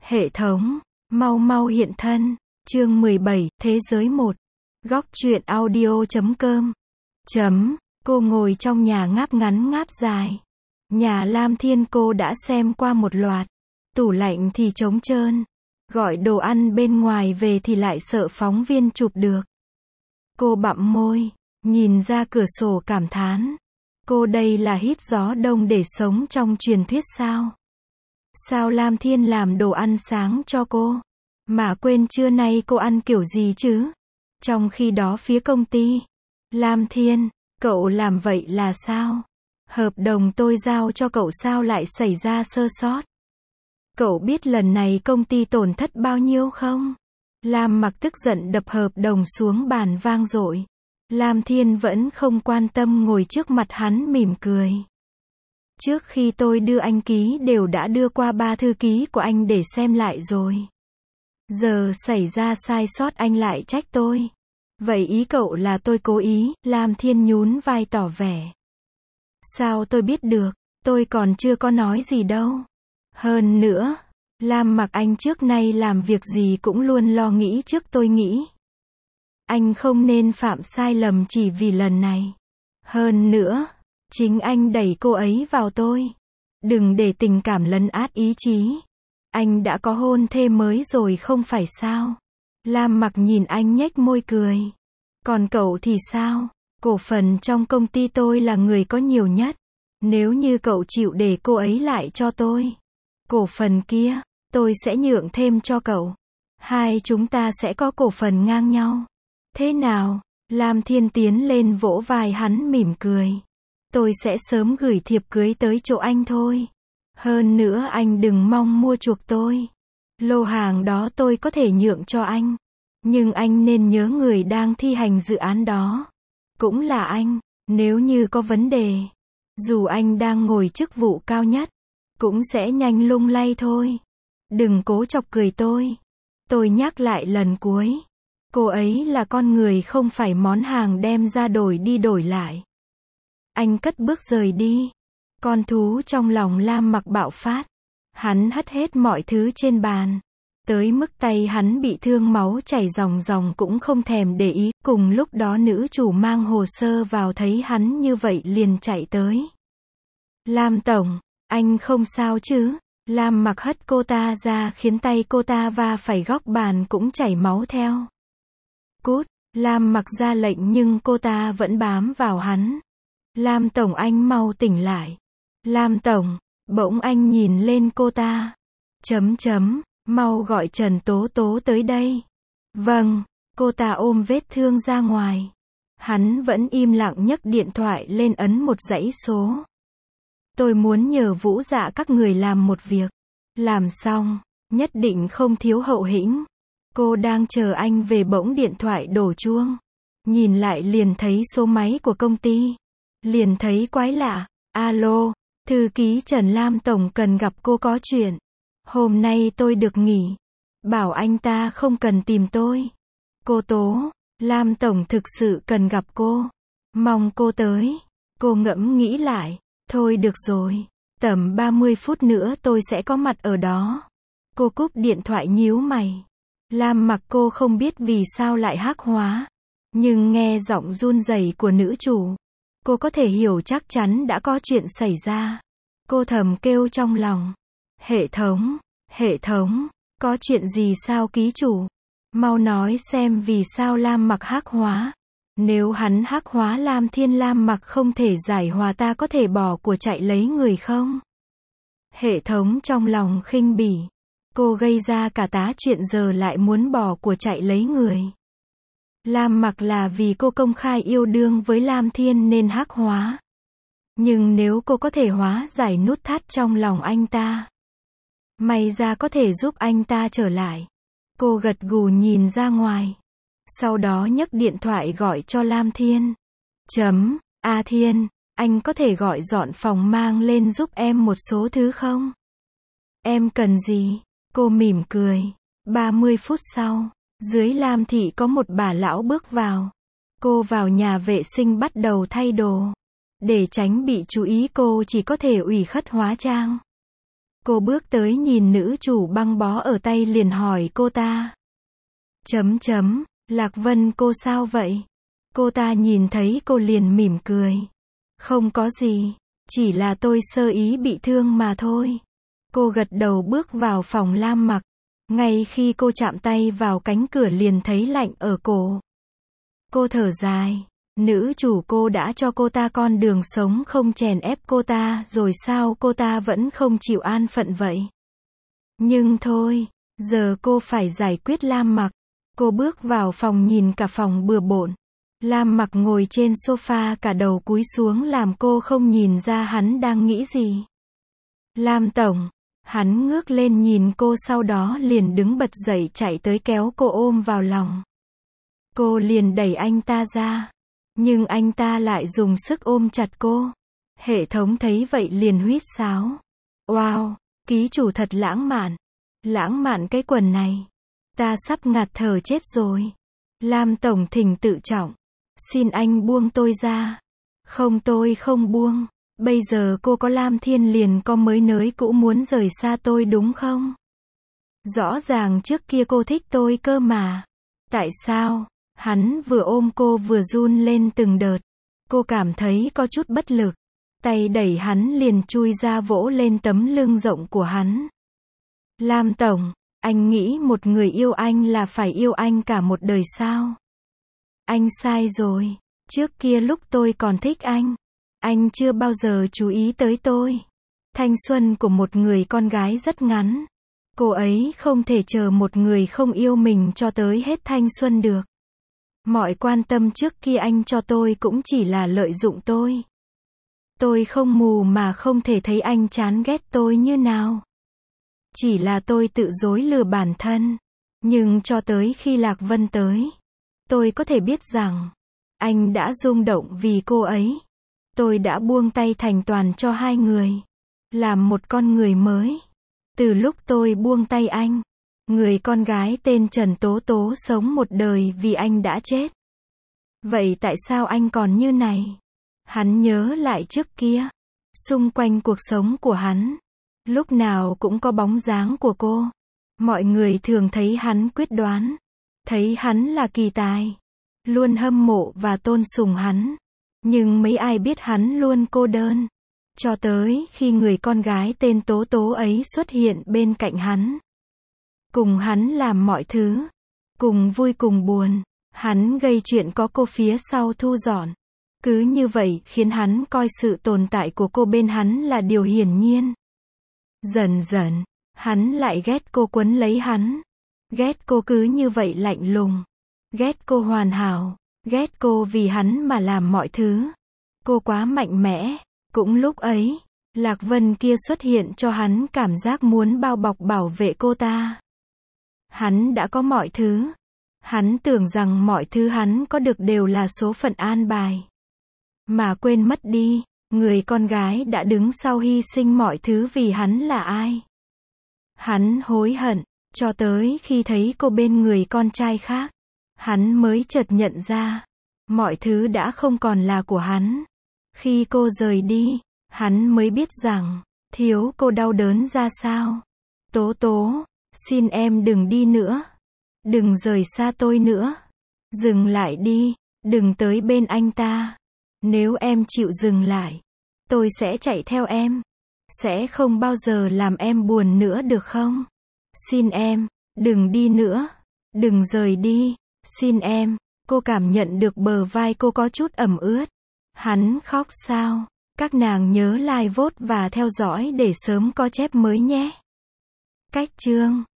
Hệ thống, mau mau hiện thân. Chương 17, Thế giới 1. Góc truyện audio.com. Cô ngồi trong nhà ngáp ngắn ngáp dài. Nhà Lam Thiên cô đã xem qua một loạt. Tủ lạnh thì trống trơn. Gọi đồ ăn bên ngoài về thì lại sợ phóng viên chụp được. Cô bặm môi, nhìn ra cửa sổ cảm thán. Cô đây là hít gió đông để sống trong truyền thuyết sao? Sao Lam Thiên làm đồ ăn sáng cho cô? Mà quên trưa nay cô ăn kiểu gì chứ? Trong khi đó phía công ty. Lam Thiên, cậu làm vậy là sao? Hợp đồng tôi giao cho cậu sao lại xảy ra sơ sót? Cậu biết lần này công ty tổn thất bao nhiêu không? Lam Mặc tức giận đập hợp đồng xuống bàn vang dội. Lam Thiên vẫn không quan tâm ngồi trước mặt hắn mỉm cười. Trước khi tôi đưa anh ký đều đã đưa qua 3 thư ký của anh để xem lại rồi. Giờ xảy ra sai sót anh lại trách tôi. Vậy ý cậu là tôi cố ý? Lam Thiên nhún vai tỏ vẻ. Sao tôi biết được, tôi còn chưa có nói gì đâu. Hơn nữa, Lam Mặc anh trước nay làm việc gì cũng luôn lo nghĩ trước tôi nghĩ. Anh không nên phạm sai lầm chỉ vì lần này. Hơn nữa, chính anh đẩy cô ấy vào tôi. Đừng để tình cảm lấn át ý chí. Anh đã có hôn thê mới rồi không phải sao? Lam Mặc nhìn anh nhếch môi cười. Còn cậu thì sao? Cổ phần trong công ty tôi là người có nhiều nhất. Nếu như cậu chịu để cô ấy lại cho tôi, cổ phần kia, tôi sẽ nhượng thêm cho cậu. Hai chúng ta sẽ có cổ phần ngang nhau. Thế nào? Lam Thiên tiến lên vỗ vai hắn mỉm cười. Tôi sẽ sớm gửi thiệp cưới tới chỗ anh thôi. Hơn nữa anh đừng mong mua chuộc tôi. Lô hàng đó tôi có thể nhượng cho anh. Nhưng anh nên nhớ người đang thi hành dự án đó cũng là anh. Nếu như có vấn đề, dù anh đang ngồi chức vụ cao nhất, cũng sẽ nhanh lung lay thôi. Đừng cố chọc cười tôi. Tôi nhắc lại lần cuối. Cô ấy là con người không phải món hàng đem ra đổi đi đổi lại. Anh cất bước rời đi. Con thú trong lòng Lam Mặc bạo phát. Hắn hất hết mọi thứ trên bàn. Tới mức tay hắn bị thương máu chảy ròng ròng cũng không thèm để ý. Cùng lúc đó nữ chủ mang hồ sơ vào thấy hắn như vậy liền chạy tới. Lam tổng, anh không sao chứ? Lam Mặc hất cô ta ra khiến tay cô ta va phải góc bàn cũng chảy máu theo. Cút, Lam Mặc ra lệnh nhưng cô ta vẫn bám vào hắn. Lam tổng anh mau tỉnh lại. Lam tổng, bỗng anh nhìn lên cô ta. Mau gọi Trần Tố Tố tới đây. Vâng, cô ta ôm vết thương ra ngoài. Hắn vẫn im lặng nhấc điện thoại lên ấn một dãy số. Tôi muốn nhờ Vũ Dạ các người làm một việc. Làm xong, nhất định không thiếu hậu hĩnh. Cô đang chờ anh về bỗng điện thoại đổ chuông. Nhìn lại liền thấy số máy của công ty. Liền thấy quái lạ. Alo, thư ký Trần Lam tổng cần gặp cô có chuyện. Hôm nay tôi được nghỉ. Bảo anh ta không cần tìm tôi. Cô Tố, Lam tổng thực sự cần gặp cô. Mong cô tới. Cô ngẫm nghĩ lại. Thôi được rồi. Tầm 30 phút nữa tôi sẽ có mặt ở đó. Cô cúp điện thoại nhíu mày. Lam Mặc cô không biết vì sao lại hắc hóa. Nhưng nghe giọng run rẩy của nữ chủ, cô có thể hiểu chắc chắn đã có chuyện xảy ra. Cô thầm kêu trong lòng. Hệ thống, có chuyện gì sao ký chủ? Mau nói xem vì sao Lam Mặc hắc hóa. Nếu hắn hắc hóa Lam Thiên Lam Mặc không thể giải hòa ta có thể bỏ của chạy lấy người không? Hệ thống trong lòng khinh bỉ. Cô gây ra cả tá chuyện giờ lại muốn bỏ của chạy lấy người. Lam Mặc là vì cô công khai yêu đương với Lam Thiên nên hắc hóa. Nhưng nếu cô có thể hóa giải nút thắt trong lòng anh ta, may ra có thể giúp anh ta trở lại. Cô gật gù nhìn ra ngoài. Sau đó nhấc điện thoại gọi cho Lam Thiên. A Thiên, anh có thể gọi dọn phòng mang lên giúp em một số thứ không? Em cần gì? Cô mỉm cười. 30 phút sau, dưới Lam Thị có một bà lão bước vào. Cô vào nhà vệ sinh bắt đầu thay đồ. Để tránh bị chú ý cô chỉ có thể ủy khuất hóa trang. Cô bước tới nhìn nữ chủ băng bó ở tay liền hỏi cô ta. Lạc Vân cô sao vậy? Cô ta nhìn thấy cô liền mỉm cười. Không có gì, chỉ là tôi sơ ý bị thương mà thôi. Cô gật đầu bước vào phòng Lam Mặc. Ngay khi cô chạm tay vào cánh cửa liền thấy lạnh ở cổ. Cô thở dài. Nữ chủ cô đã cho cô ta con đường sống không chèn ép cô ta rồi sao cô ta vẫn không chịu an phận vậy? Nhưng thôi, giờ cô phải giải quyết Lam Mặc. Cô bước vào phòng nhìn cả phòng bừa bộn. Lam Mặc ngồi trên sofa cả đầu cúi xuống làm cô không nhìn ra hắn đang nghĩ gì. Lam tổng, hắn ngước lên nhìn cô sau đó liền đứng bật dậy chạy tới kéo cô ôm vào lòng. Cô liền đẩy anh ta ra. Nhưng anh ta lại dùng sức ôm chặt cô. Hệ thống thấy vậy liền huýt sáo. Wow, ký chủ thật lãng mạn. Lãng mạn cái quần này. Ta sắp ngạt thở chết rồi. Lam tổng thỉnh tự trọng. Xin anh buông tôi ra. Không tôi không buông. Bây giờ cô có Lam Thiên liền có mới nới cũ muốn rời xa tôi đúng không? Rõ ràng trước kia cô thích tôi cơ mà. Tại sao? Hắn vừa ôm cô vừa run lên từng đợt. Cô cảm thấy có chút bất lực. Tay đẩy hắn liền chui ra vỗ lên tấm lưng rộng của hắn. Lam tổng, anh nghĩ một người yêu anh là phải yêu anh cả một đời sao? Anh sai rồi. Trước kia lúc tôi còn thích anh chưa bao giờ chú ý tới tôi. Thanh xuân của một người con gái rất ngắn. Cô ấy không thể chờ một người không yêu mình cho tới hết thanh xuân được. Mọi quan tâm trước kia anh cho tôi cũng chỉ là lợi dụng tôi. Tôi không mù mà không thể thấy anh chán ghét tôi như nào. Chỉ là tôi tự dối lừa bản thân. Nhưng cho tới khi Lạc Vân tới, tôi có thể biết rằng anh đã rung động vì cô ấy. Tôi đã buông tay thành toàn cho hai người. Làm một con người mới. Từ lúc tôi buông tay anh, người con gái tên Trần Tố Tố sống một đời vì anh đã chết. Vậy tại sao anh còn như này? Hắn nhớ lại trước kia. Xung quanh cuộc sống của hắn, lúc nào cũng có bóng dáng của cô. Mọi người thường thấy hắn quyết đoán. Thấy hắn là kỳ tài. Luôn hâm mộ và tôn sùng hắn. Nhưng mấy ai biết hắn luôn cô đơn. Cho tới khi người con gái tên Tố Tố ấy xuất hiện bên cạnh hắn. Cùng hắn làm mọi thứ. Cùng vui cùng buồn. Hắn gây chuyện có cô phía sau thu dọn. Cứ như vậy khiến hắn coi sự tồn tại của cô bên hắn là điều hiển nhiên. Dần dần, hắn lại ghét cô quấn lấy hắn. Ghét cô cứ như vậy lạnh lùng. Ghét cô hoàn hảo. Ghét cô vì hắn mà làm mọi thứ. Cô quá mạnh mẽ. Cũng lúc ấy, Lạc Vân kia xuất hiện cho hắn cảm giác muốn bao bọc bảo vệ cô ta. Hắn đã có mọi thứ. Hắn tưởng rằng mọi thứ hắn có được đều là số phận an bài. Mà quên mất đi, người con gái đã đứng sau hy sinh mọi thứ vì hắn là ai. Hắn hối hận, cho tới khi thấy cô bên người con trai khác. Hắn mới chợt nhận ra, mọi thứ đã không còn là của hắn. Khi cô rời đi, hắn mới biết rằng, thiếu cô đau đớn ra sao. Tố Tố, xin em đừng đi nữa. Đừng rời xa tôi nữa. Dừng lại đi, đừng tới bên anh ta. Nếu em chịu dừng lại, tôi sẽ chạy theo em. Sẽ không bao giờ làm em buồn nữa được không? Xin em, đừng đi nữa. Đừng rời đi. Xin em. Cô cảm nhận được bờ vai cô có chút ẩm ướt. Hắn khóc sao? Các nàng nhớ like, vote và theo dõi để sớm có chép mới nhé. Cách chương